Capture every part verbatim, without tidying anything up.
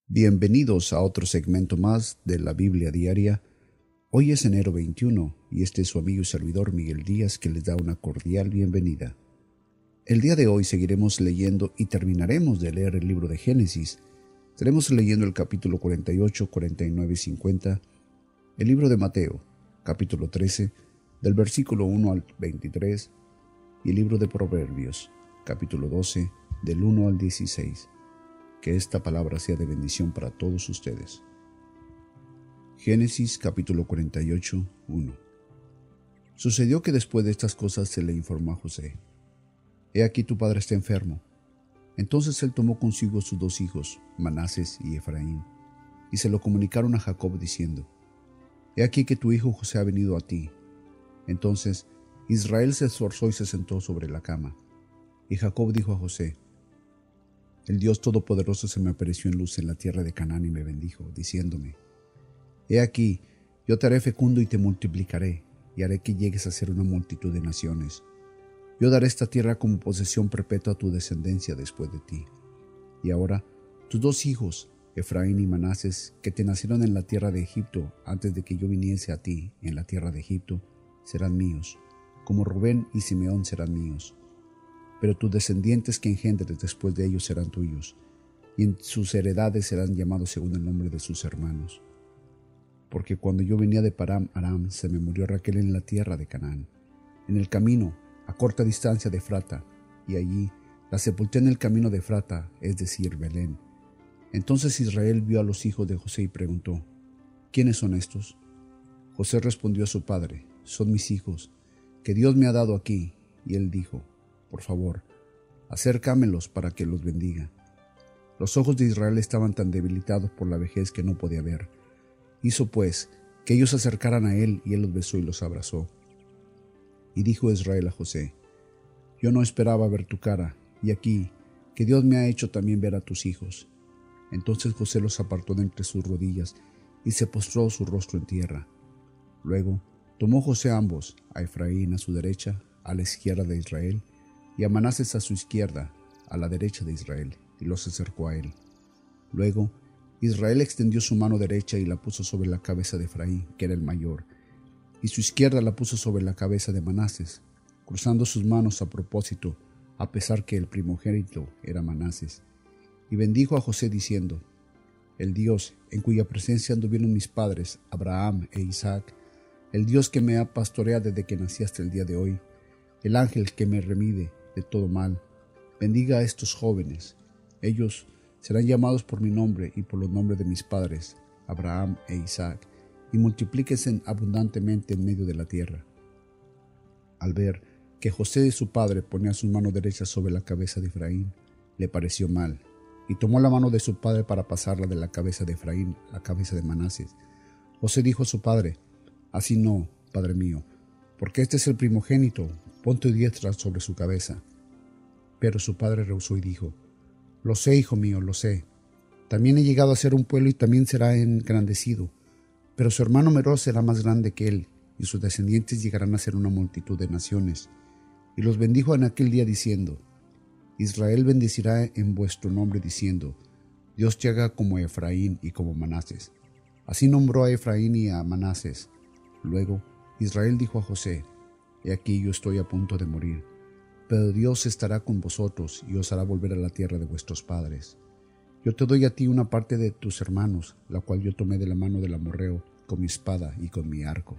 Bienvenidos a otro segmento más de la Biblia Diaria. Hoy es enero veintiuno y este es su amigo y servidor Miguel Díaz que les da una cordial bienvenida. El día de hoy seguiremos leyendo y terminaremos de leer el libro de Génesis. Estaremos leyendo el capítulo cuarenta y ocho, cuarenta y nueve y cincuenta, el libro de Mateo, capítulo trece, del versículo uno al veintitrés, y el libro de Proverbios, capítulo doce, del uno al dieciséis. Que esta palabra sea de bendición para todos ustedes. Génesis capítulo cuarenta y ocho, uno. Sucedió que después de estas cosas se le informó a José: He aquí tu padre está enfermo. Entonces él tomó consigo sus dos hijos, Manases y Efraín, y se lo comunicaron a Jacob diciendo: He aquí que tu hijo José ha venido a ti. Entonces Israel se esforzó y se sentó sobre la cama. Y Jacob dijo a José: El Dios Todopoderoso se me apareció en luz en la tierra de Canaán y me bendijo, diciéndome: He aquí, yo te haré fecundo y te multiplicaré, y haré que llegues a ser una multitud de naciones. Yo daré esta tierra como posesión perpetua a tu descendencia después de ti. Y ahora, tus dos hijos, Efraín y Manases, que te nacieron en la tierra de Egipto antes de que yo viniese a ti en la tierra de Egipto, serán míos, como Rubén y Simeón serán míos. Pero tus descendientes que engendres después de ellos serán tuyos, y en sus heredades serán llamados según el nombre de sus hermanos. Porque cuando yo venía de Param Aram, se me murió Raquel en la tierra de Canaán, en el camino, a corta distancia de Efrata, y allí la sepulté en el camino de Efrata, es decir, Belén. Entonces Israel vio a los hijos de José y preguntó: ¿Quiénes son estos? José respondió a su padre: Son mis hijos, que Dios me ha dado aquí. Y él dijo: Por favor, acércamelos para que los bendiga. Los ojos de Israel estaban tan debilitados por la vejez que no podía ver. Hizo pues que ellos se acercaran a él, y él los besó y los abrazó. Y dijo Israel a José: Yo no esperaba ver tu cara, y aquí, que Dios me ha hecho también ver a tus hijos. Entonces José los apartó de entre sus rodillas, y se postró su rostro en tierra. Luego tomó José a ambos, a Efraín a su derecha, a la izquierda de Israel, y a Manases a su izquierda, a la derecha de Israel, y los acercó a él. Luego Israel extendió su mano derecha y la puso sobre la cabeza de Efraín, que era el mayor, y su izquierda la puso sobre la cabeza de Manases, cruzando sus manos a propósito, a pesar que el primogénito era Manases. Y bendijo a José diciendo: El Dios en cuya presencia anduvieron mis padres, Abraham e Isaac, el Dios que me ha pastoreado desde que nací hasta el día de hoy, el ángel que me remide de todo mal, bendiga a estos jóvenes. Ellos serán llamados por mi nombre y por los nombres de mis padres, Abraham e Isaac, y multiplíquense abundantemente en medio de la tierra. Al ver que José de su padre ponía su mano derecha sobre la cabeza de Efraín, le pareció mal, y tomó la mano de su padre para pasarla de la cabeza de Efraín a la cabeza de Manases. José dijo a su padre: Así no, padre mío, porque este es el primogénito, pon tu diestra sobre su cabeza. Pero su padre rehusó y dijo: Lo sé, hijo mío, lo sé. También he llegado a ser un pueblo y también será engrandecido. Pero su hermano menor será más grande que él, y sus descendientes llegarán a ser una multitud de naciones. Y los bendijo en aquel día diciendo: Israel bendecirá en vuestro nombre diciendo: Dios te haga como Efraín y como Manases. Así nombró a Efraín y a Manases. Luego Israel dijo a José: He aquí yo estoy a punto de morir, pero Dios estará con vosotros y os hará volver a la tierra de vuestros padres. Yo te doy a ti una parte de tus hermanos, la cual yo tomé de la mano del amorreo con mi espada y con mi arco.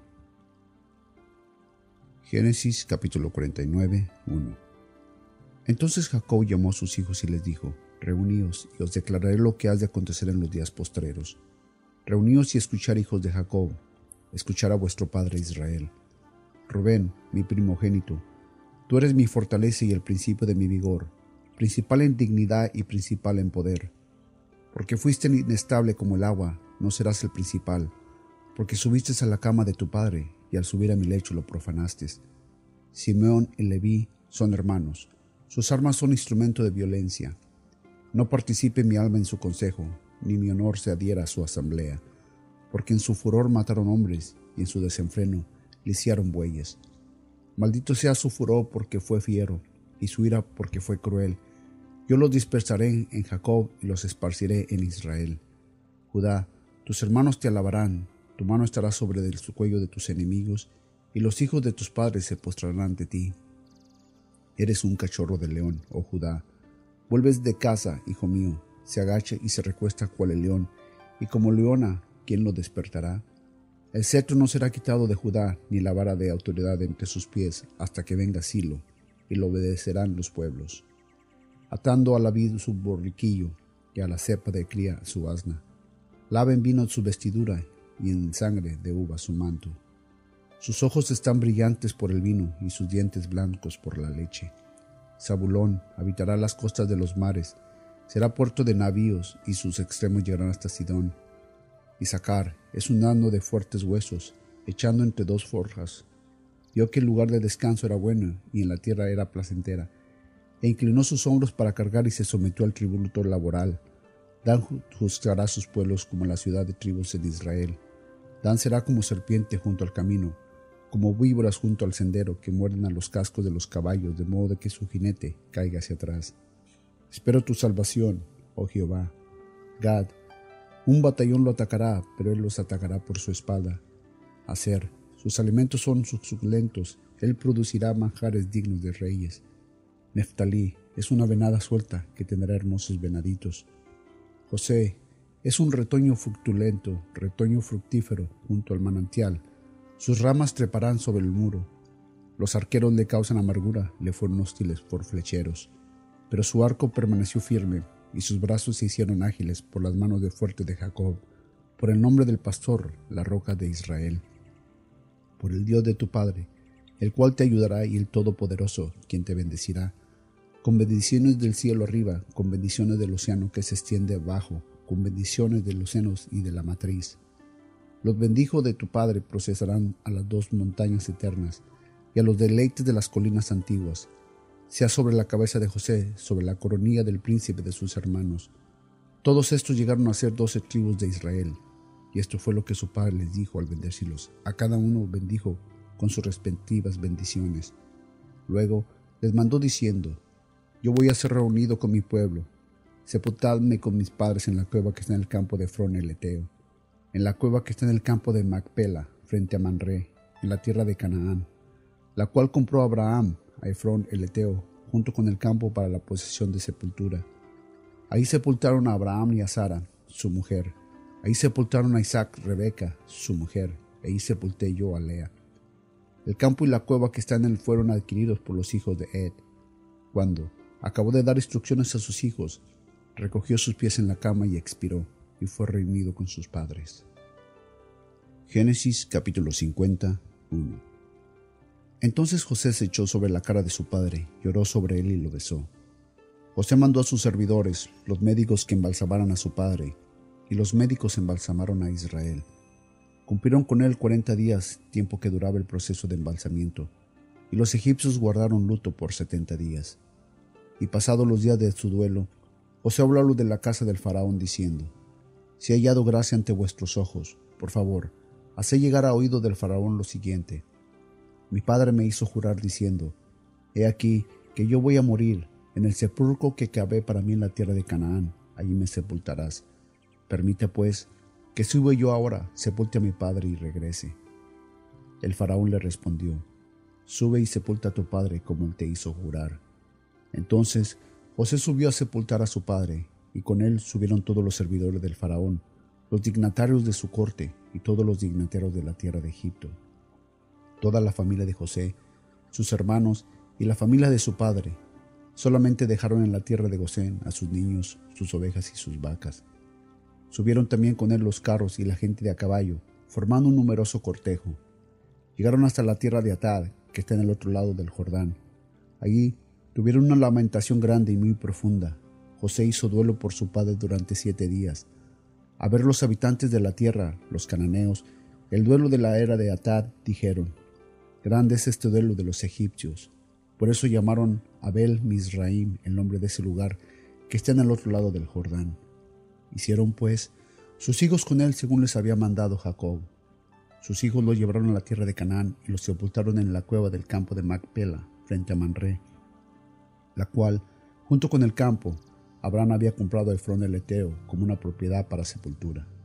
Génesis capítulo cuarenta y nueve, uno. Entonces Jacob llamó a sus hijos y les dijo: Reuníos, y os declararé lo que ha de acontecer en los días postreros. Reuníos y escuchad, hijos de Jacob, escuchad a vuestro padre Israel. Rubén, mi primogénito, tú eres mi fortaleza y el principio de mi vigor, principal en dignidad y principal en poder. Porque fuiste inestable como el agua, no serás el principal, porque subiste a la cama de tu padre, y al subir a mi lecho lo profanaste. Simeón y Leví son hermanos, sus armas son instrumento de violencia. No participe mi alma en su consejo, ni mi honor se adhiera a su asamblea, porque en su furor mataron hombres, y en su desenfreno lisiaron bueyes. Maldito sea su furor porque fue fiero, y su ira porque fue cruel. Yo los dispersaré en Jacob y los esparciré en Israel. Judá, tus hermanos te alabarán, tu mano estará sobre el cuello de tus enemigos, y los hijos de tus padres se postrarán ante ti. Eres un cachorro de león, oh Judá. Vuelves de casa, hijo mío, se agacha y se recuesta cual el león, y como leona, ¿quién lo despertará? El cetro no será quitado de Judá, ni la vara de autoridad de entre sus pies, hasta que venga Silo, y lo obedecerán los pueblos. Atando a la vid su borriquillo, y a la cepa de cría su asna. Lava en vino su vestidura, y en sangre de uva su manto. Sus ojos están brillantes por el vino, y sus dientes blancos por la leche. Zabulón habitará las costas de los mares, será puerto de navíos, y sus extremos llegarán hasta Sidón. Isaacar es un asno de fuertes huesos, echando entre dos forjas. Vio que el lugar de descanso era bueno, y en la tierra era placentera, e inclinó sus hombros para cargar y se sometió al tributo laboral. Dan juzgará sus pueblos como la ciudad de tribus en Israel. Dan será como serpiente junto al camino, como víboras junto al sendero que muerden a los cascos de los caballos, de modo que su jinete caiga hacia atrás. Espero tu salvación, oh Jehová. Gad, un batallón lo atacará, pero él los atacará por su espalda. Aser, sus alimentos son suculentos, él producirá manjares dignos de reyes. Neftalí es una venada suelta que tendrá hermosos venaditos. José es un retoño fructulento, retoño fructífero junto al manantial. Sus ramas treparán sobre el muro. Los arqueros le causan amargura, le fueron hostiles por flecheros. Pero su arco permaneció firme, y sus brazos se hicieron ágiles por las manos de fuerte de Jacob, por el nombre del pastor, la roca de Israel. Por el Dios de tu Padre, el cual te ayudará, y el Todopoderoso, quien te bendecirá, con bendiciones del cielo arriba, con bendiciones del océano que se extiende abajo, con bendiciones de los senos y de la matriz. Los bendijo de tu Padre procesarán a las dos montañas eternas, y a los deleites de las colinas antiguas. Sea sobre la cabeza de José, sobre la coronilla del príncipe de sus hermanos. Todos estos llegaron a ser doce tribus de Israel, y esto fue lo que su padre les dijo al bendecirlos. A cada uno bendijo con sus respectivas bendiciones. Luego les mandó diciendo: Yo voy a ser reunido con mi pueblo. Sepultadme con mis padres en la cueva que está en el campo de Efrón el Eteo, en la cueva que está en el campo de Macpela, frente a Manré, en la tierra de Canaán, la cual compró Abraham a Efrón el Eteo, junto con el campo para la posesión de sepultura. Ahí sepultaron a Abraham y a Sara, su mujer. Ahí sepultaron a Isaac, Rebeca, su mujer. Ahí sepulté yo a Lea. El campo y la cueva que están en él fueron adquiridos por los hijos de Ed. Cuando acabó de dar instrucciones a sus hijos, recogió sus pies en la cama y expiró, y fue reunido con sus padres. Génesis capítulo cincuenta, uno. Entonces José se echó sobre la cara de su padre, lloró sobre él y lo besó. José mandó a sus servidores, los médicos, que embalsamaran a su padre, y los médicos embalsamaron a Israel. Cumplieron con él cuarenta días, tiempo que duraba el proceso de embalsamiento, y los egipcios guardaron luto por setenta días. Y pasados los días de su duelo, José habló a los de la casa del faraón diciendo: Si he hallado gracia ante vuestros ojos, por favor, haced llegar a oído del faraón lo siguiente. Mi padre me hizo jurar diciendo: He aquí que yo voy a morir, en el sepulcro que cavé para mí en la tierra de Canaán, allí me sepultarás. Permite pues que suba yo ahora, sepulte a mi padre y regrese. El faraón le respondió: Sube y sepulta a tu padre como él te hizo jurar. Entonces José subió a sepultar a su padre, y con él subieron todos los servidores del faraón, los dignatarios de su corte y todos los dignatarios de la tierra de Egipto. Toda la familia de José, sus hermanos y la familia de su padre, solamente dejaron en la tierra de Gosén a sus niños, sus ovejas y sus vacas. Subieron también con él los carros y la gente de a caballo, formando un numeroso cortejo. Llegaron hasta la tierra de Atad, que está en el otro lado del Jordán. Allí tuvieron una lamentación grande y muy profunda. José hizo duelo por su padre durante siete días. A ver los habitantes de la tierra, los cananeos, el duelo de la era de Atad, dijeron: Grande es este duelo de los egipcios. Por eso llamaron Abel Mizraim el nombre de ese lugar, que está en el otro lado del Jordán. Hicieron, pues, sus hijos con él según les había mandado Jacob. Sus hijos lo llevaron a la tierra de Canaán y lo sepultaron en la cueva del campo de Macpela, frente a Manré, la cual, junto con el campo, Abraham había comprado a Efrón el Eteo como una propiedad para sepultura.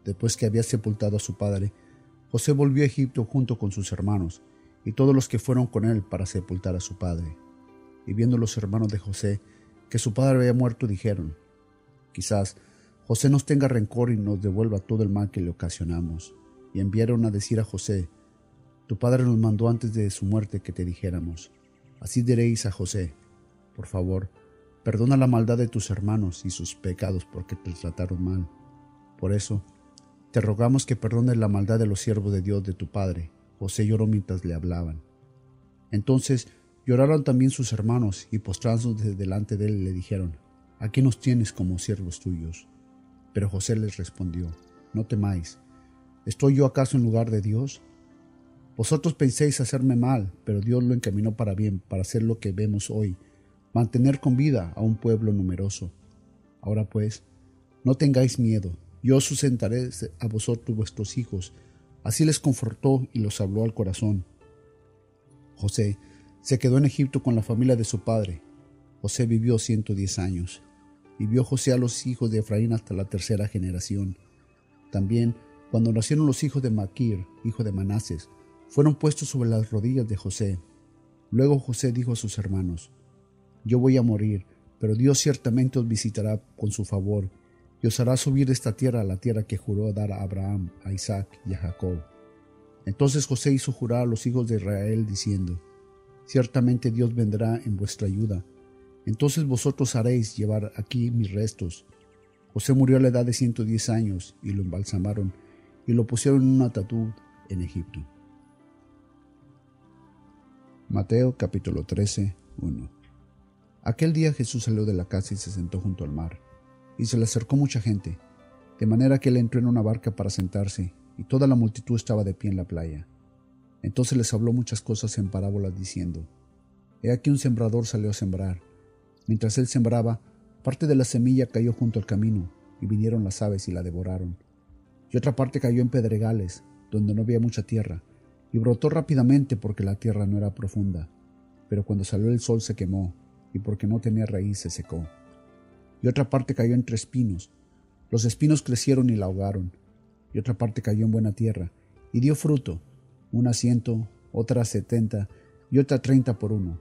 Después que había sepultado a su padre, José volvió a Egipto junto con sus hermanos y todos los que fueron con él para sepultar a su padre. Y viendo los hermanos de José que su padre había muerto, dijeron: quizás José nos tenga rencor y nos devuelva todo el mal que le ocasionamos. Y enviaron a decir a José: tu padre nos mandó antes de su muerte que te dijéramos: así diréis a José, por favor, perdona la maldad de tus hermanos y sus pecados porque te trataron mal. Por eso, te rogamos que perdones la maldad de los siervos de Dios de tu padre. José lloró mientras le hablaban. Entonces lloraron también sus hermanos y postrándose delante de él le dijeron: aquí nos tienes como siervos tuyos. Pero José les respondió: no temáis, ¿estoy yo acaso en lugar de Dios? Vosotros penséis hacerme mal, pero Dios lo encaminó para bien, para hacer lo que vemos hoy, mantener con vida a un pueblo numeroso. Ahora pues, no tengáis miedo, yo os sustentaré a vosotros vuestros hijos. Así les confortó y los habló al corazón. José se quedó en Egipto con la familia de su padre. José vivió ciento diez años. Y vio José a los hijos de Efraín hasta la tercera generación. También, cuando nacieron los hijos de Maquir, hijo de Manases, fueron puestos sobre las rodillas de José. Luego José dijo a sus hermanos: yo voy a morir, pero Dios ciertamente os visitará con su favor y os hará subir de esta tierra a la tierra que juró dar a Abraham, a Isaac y a Jacob. Entonces José hizo jurar a los hijos de Israel diciendo: ciertamente Dios vendrá en vuestra ayuda. Entonces vosotros haréis llevar aquí mis restos. José murió a la edad de ciento diez años y lo embalsamaron y lo pusieron en un ataúd en Egipto. Mateo capítulo trece, uno. Aquel día Jesús salió de la casa y se sentó junto al mar, y se le acercó mucha gente, de manera que él entró en una barca para sentarse, y toda la multitud estaba de pie en la playa. Entonces les habló muchas cosas en parábolas diciendo: he aquí un sembrador salió a sembrar. Mientras él sembraba, parte de la semilla cayó junto al camino, y vinieron las aves y la devoraron. Y otra parte cayó en pedregales, donde no había mucha tierra, y brotó rápidamente porque la tierra no era profunda. Pero cuando salió el sol se quemó, y porque no tenía raíz se secó. Y otra parte cayó entre espinos. Los espinos crecieron y la ahogaron. Y otra parte cayó en buena tierra, y dio fruto, una ciento, otra setenta, y otra treinta por uno.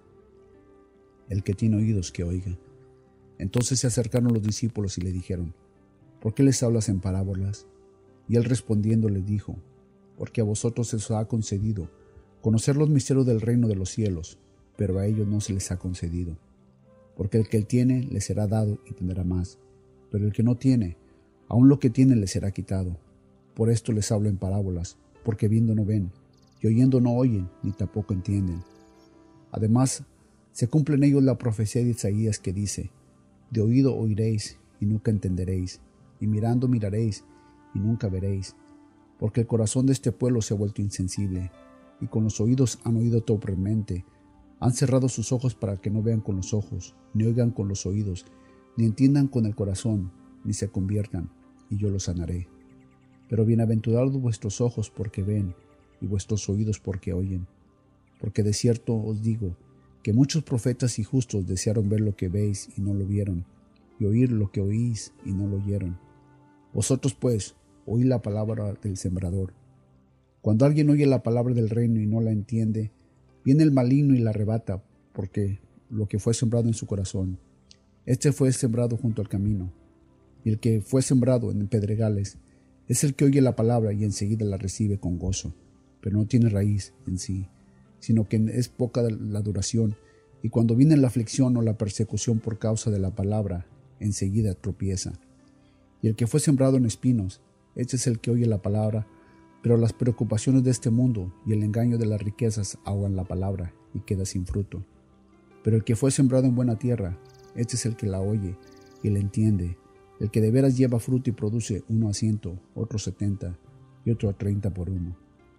El que tiene oídos, que oiga. Entonces se acercaron los discípulos y le dijeron: ¿por qué les hablas en parábolas? Y él respondiendo les dijo: porque a vosotros se os ha concedido conocer los misterios del reino de los cielos, pero a ellos no se les ha concedido. Porque el que tiene le será dado y tendrá más, pero el que no tiene, aun lo que tiene le será quitado. Por esto les hablo en parábolas, porque viendo no ven, y oyendo no oyen, ni tampoco entienden. Además, se cumple en ellos la profecía de Isaías que dice: de oído oiréis y nunca entenderéis, y mirando miraréis y nunca veréis, porque el corazón de este pueblo se ha vuelto insensible, y con los oídos han oído torpemente, han cerrado sus ojos para que no vean con los ojos, ni oigan con los oídos, ni entiendan con el corazón, ni se conviertan, y yo los sanaré. Pero bienaventurados vuestros ojos porque ven, y vuestros oídos porque oyen, porque de cierto os digo, que muchos profetas y justos desearon ver lo que veis y no lo vieron, y oír lo que oís y no lo oyeron. Vosotros pues, oíd la palabra del sembrador. Cuando alguien oye la palabra del reino y no la entiende, viene el maligno y la arrebata, porque lo que fue sembrado en su corazón, este fue sembrado junto al camino. Y el que fue sembrado en pedregales es el que oye la palabra y enseguida la recibe con gozo, pero no tiene raíz en sí, sino que es poca la duración, y cuando viene la aflicción o la persecución por causa de la palabra, enseguida tropieza. Y el que fue sembrado en espinos, este es el que oye la palabra, pero las preocupaciones de este mundo y el engaño de las riquezas ahogan la palabra y queda sin fruto. Pero el que fue sembrado en buena tierra, este es el que la oye y la entiende, el que de veras lleva fruto y produce uno a ciento, otro setenta y otro a treinta por uno.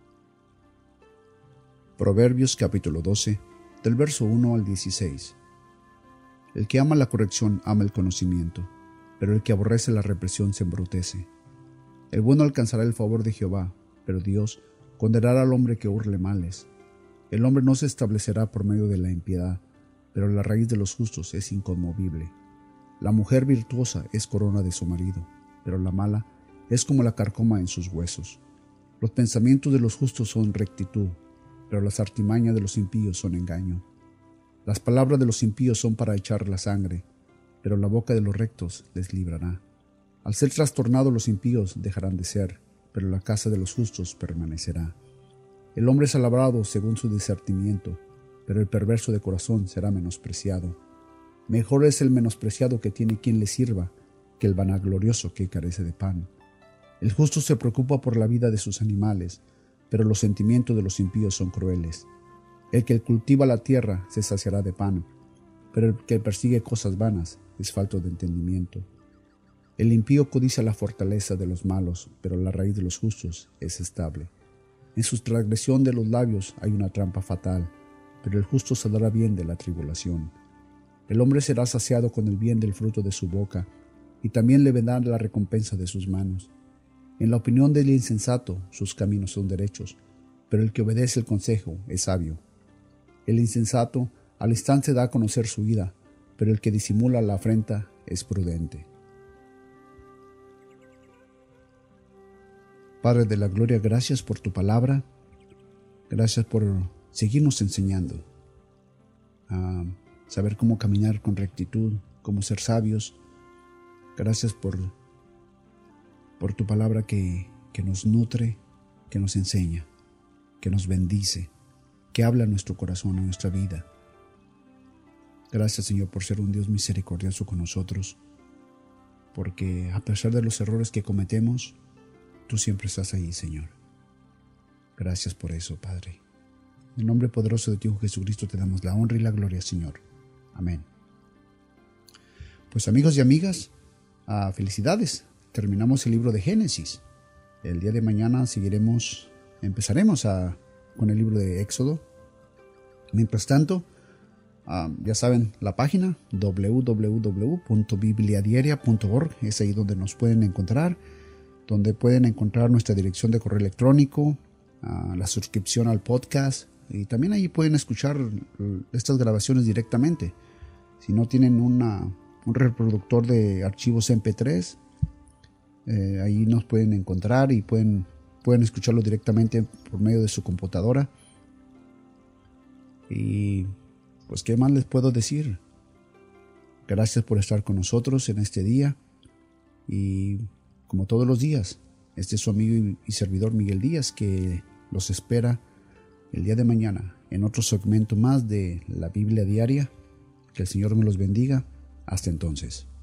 Proverbios capítulo doce, del verso uno al dieciséis. El que ama la corrección ama el conocimiento, pero el que aborrece la represión se embrutece. El bueno alcanzará el favor de Jehová, pero Dios condenará al hombre que hurle males. El hombre no se establecerá por medio de la impiedad, pero la raíz de los justos es inconmovible. La mujer virtuosa es corona de su marido, pero la mala es como la carcoma en sus huesos. Los pensamientos de los justos son rectitud, pero las artimañas de los impíos son engaño. Las palabras de los impíos son para echar la sangre, pero la boca de los rectos les librará. Al ser trastornados los impíos dejarán de ser, pero la casa de los justos permanecerá. El hombre es alabrado según su discernimiento, pero el perverso de corazón será menospreciado. Mejor es el menospreciado que tiene quien le sirva, que el vanaglorioso que carece de pan. El justo se preocupa por la vida de sus animales, pero los sentimientos de los impíos son crueles. El que cultiva la tierra se saciará de pan, pero el que persigue cosas vanas es falto de entendimiento. El impío codicia la fortaleza de los malos, pero la raíz de los justos es estable. En su transgresión de los labios hay una trampa fatal, pero el justo saldrá bien de la tribulación. El hombre será saciado con el bien del fruto de su boca, y también le vendrá la recompensa de sus manos. En la opinión del insensato, sus caminos son derechos, pero el que obedece el consejo es sabio. El insensato al instante da a conocer su ira, pero el que disimula la afrenta es prudente. Padre de la gloria, gracias por tu palabra, gracias por seguirnos enseñando a saber cómo caminar con rectitud, cómo ser sabios. Gracias por, por tu palabra que, que nos nutre, que nos enseña, que nos bendice, que habla a nuestro corazón, a nuestra vida. Gracias, Señor, por ser un Dios misericordioso con nosotros, porque a pesar de los errores que cometemos, tú siempre estás ahí, Señor. Gracias por eso, Padre. En el nombre poderoso de tu Hijo Jesucristo te damos la honra y la gloria, Señor. Amén. Pues amigos y amigas, ah, felicidades. Terminamos el libro de Génesis. El día de mañana seguiremos, empezaremos a, con el libro de Éxodo. Mientras tanto, ah, ya saben, la página doble u doble u doble u punto biblia diaria punto org es ahí donde nos pueden encontrar, donde pueden encontrar nuestra dirección de correo electrónico, uh, la suscripción al podcast, y también ahí pueden escuchar estas grabaciones directamente. Si no tienen una, un reproductor de archivos eme pe tres, eh, ahí nos pueden encontrar y pueden, pueden escucharlo directamente por medio de su computadora. Y pues, ¿qué más les puedo decir? Gracias por estar con nosotros en este día, y como todos los días, este es su amigo y servidor Miguel Díaz, que los espera el día de mañana en otro segmento más de la Biblia Diaria. Que el Señor me los bendiga. Hasta entonces.